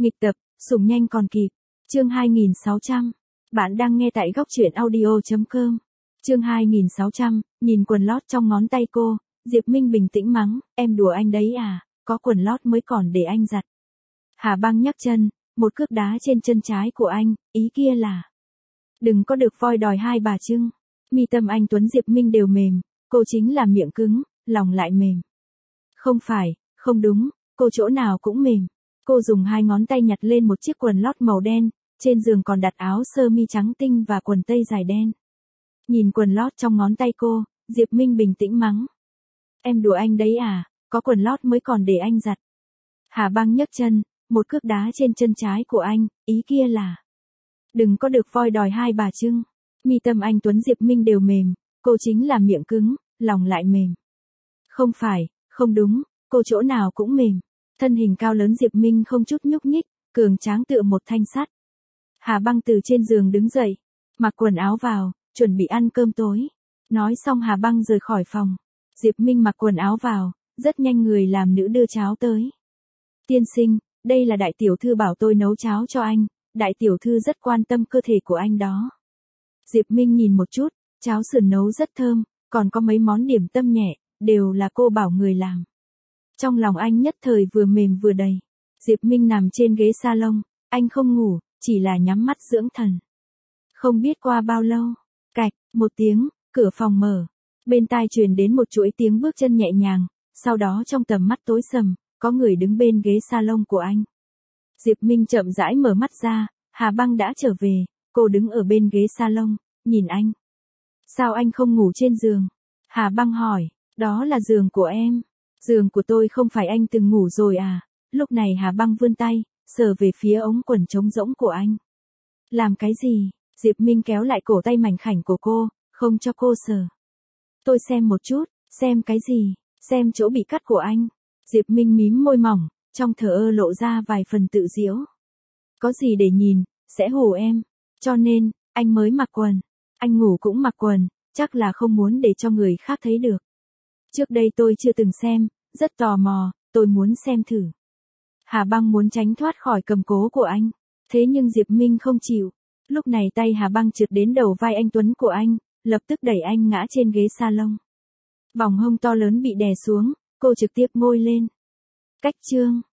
Nghịch tập, sủng nhanh còn kịp. Chương 2600. Bạn đang nghe tại góc truyện audio.com. Chương 2600, nhìn quần lót trong ngón tay cô, Diệp Minh bình tĩnh mắng, em đùa anh đấy à, có quần lót mới còn để anh giặt. Hà Băng nhấc chân, một cước đá trên chân trái của anh, ý kia là đừng có được voi đòi hai bà trưng. Mi tâm anh Tuấn Diệp Minh đều mềm, cô chính là miệng cứng, lòng lại mềm. Không phải, không đúng, cô chỗ nào cũng mềm. Cô dùng hai ngón tay nhặt lên một chiếc quần lót màu đen, trên giường còn đặt áo sơ mi trắng tinh và quần tây dài đen. Nhìn quần lót trong ngón tay cô, Diệp Minh bình tĩnh mắng. Em đùa anh đấy à, có quần lót mới còn để anh giặt. Hà Băng nhấc chân, một cước đá trên chân trái của anh, ý kia là đừng có được voi đòi hai bà trưng. Mi tâm anh Tuấn Diệp Minh đều mềm, cô chính là miệng cứng, lòng lại mềm. Không phải, không đúng, cô chỗ nào cũng mềm. Thân hình cao lớn Diệp Minh không chút nhúc nhích, cường tráng tựa một thanh sắt. Hà Băng từ trên giường đứng dậy, mặc quần áo vào, chuẩn bị ăn cơm tối. Nói xong Hà Băng rời khỏi phòng. Diệp Minh mặc quần áo vào, rất nhanh người làm nữ đưa cháo tới. Tiên sinh, đây là đại tiểu thư bảo tôi nấu cháo cho anh, đại tiểu thư rất quan tâm cơ thể của anh đó. Diệp Minh nhìn một chút, cháo sườn nấu rất thơm, còn có mấy món điểm tâm nhẹ, đều là cô bảo người làm. Trong lòng anh nhất thời vừa mềm vừa đầy. Diệp Minh nằm trên ghế salon, anh không ngủ, chỉ là nhắm mắt dưỡng thần. Không biết qua bao lâu, cạch, một tiếng, cửa phòng mở. Bên tai truyền đến một chuỗi tiếng bước chân nhẹ nhàng, sau đó trong tầm mắt tối sầm, có người đứng bên ghế salon của anh. Diệp Minh chậm rãi mở mắt ra, Hà Băng đã trở về, cô đứng ở bên ghế salon, nhìn anh. Sao anh không ngủ trên giường? Hà Băng hỏi, đó là giường của em. Giường của tôi không phải anh từng ngủ rồi à? Lúc này Hà Băng vươn tay, sờ về phía ống quần trống rỗng của anh. Làm cái gì? Diệp Minh kéo lại cổ tay mảnh khảnh của cô, không cho cô sờ. Tôi xem một chút, xem cái gì? Xem chỗ bị cắt của anh. Diệp Minh mím môi mỏng, trong thờ ơ lộ ra vài phần tự giễu. Có gì để nhìn, sẽ hù em. Cho nên, anh mới mặc quần. Anh ngủ cũng mặc quần, chắc là không muốn để cho người khác thấy được. Trước đây tôi chưa từng xem, rất tò mò, tôi muốn xem thử. Hà Băng muốn tránh thoát khỏi cầm cố của anh, thế nhưng Diệp Minh không chịu. Lúc này tay Hà Băng trượt đến đầu vai anh Tuấn của anh, lập tức đẩy anh ngã trên ghế salon. Vòng hông to lớn bị đè xuống, cô trực tiếp ngồi lên. Cách chương.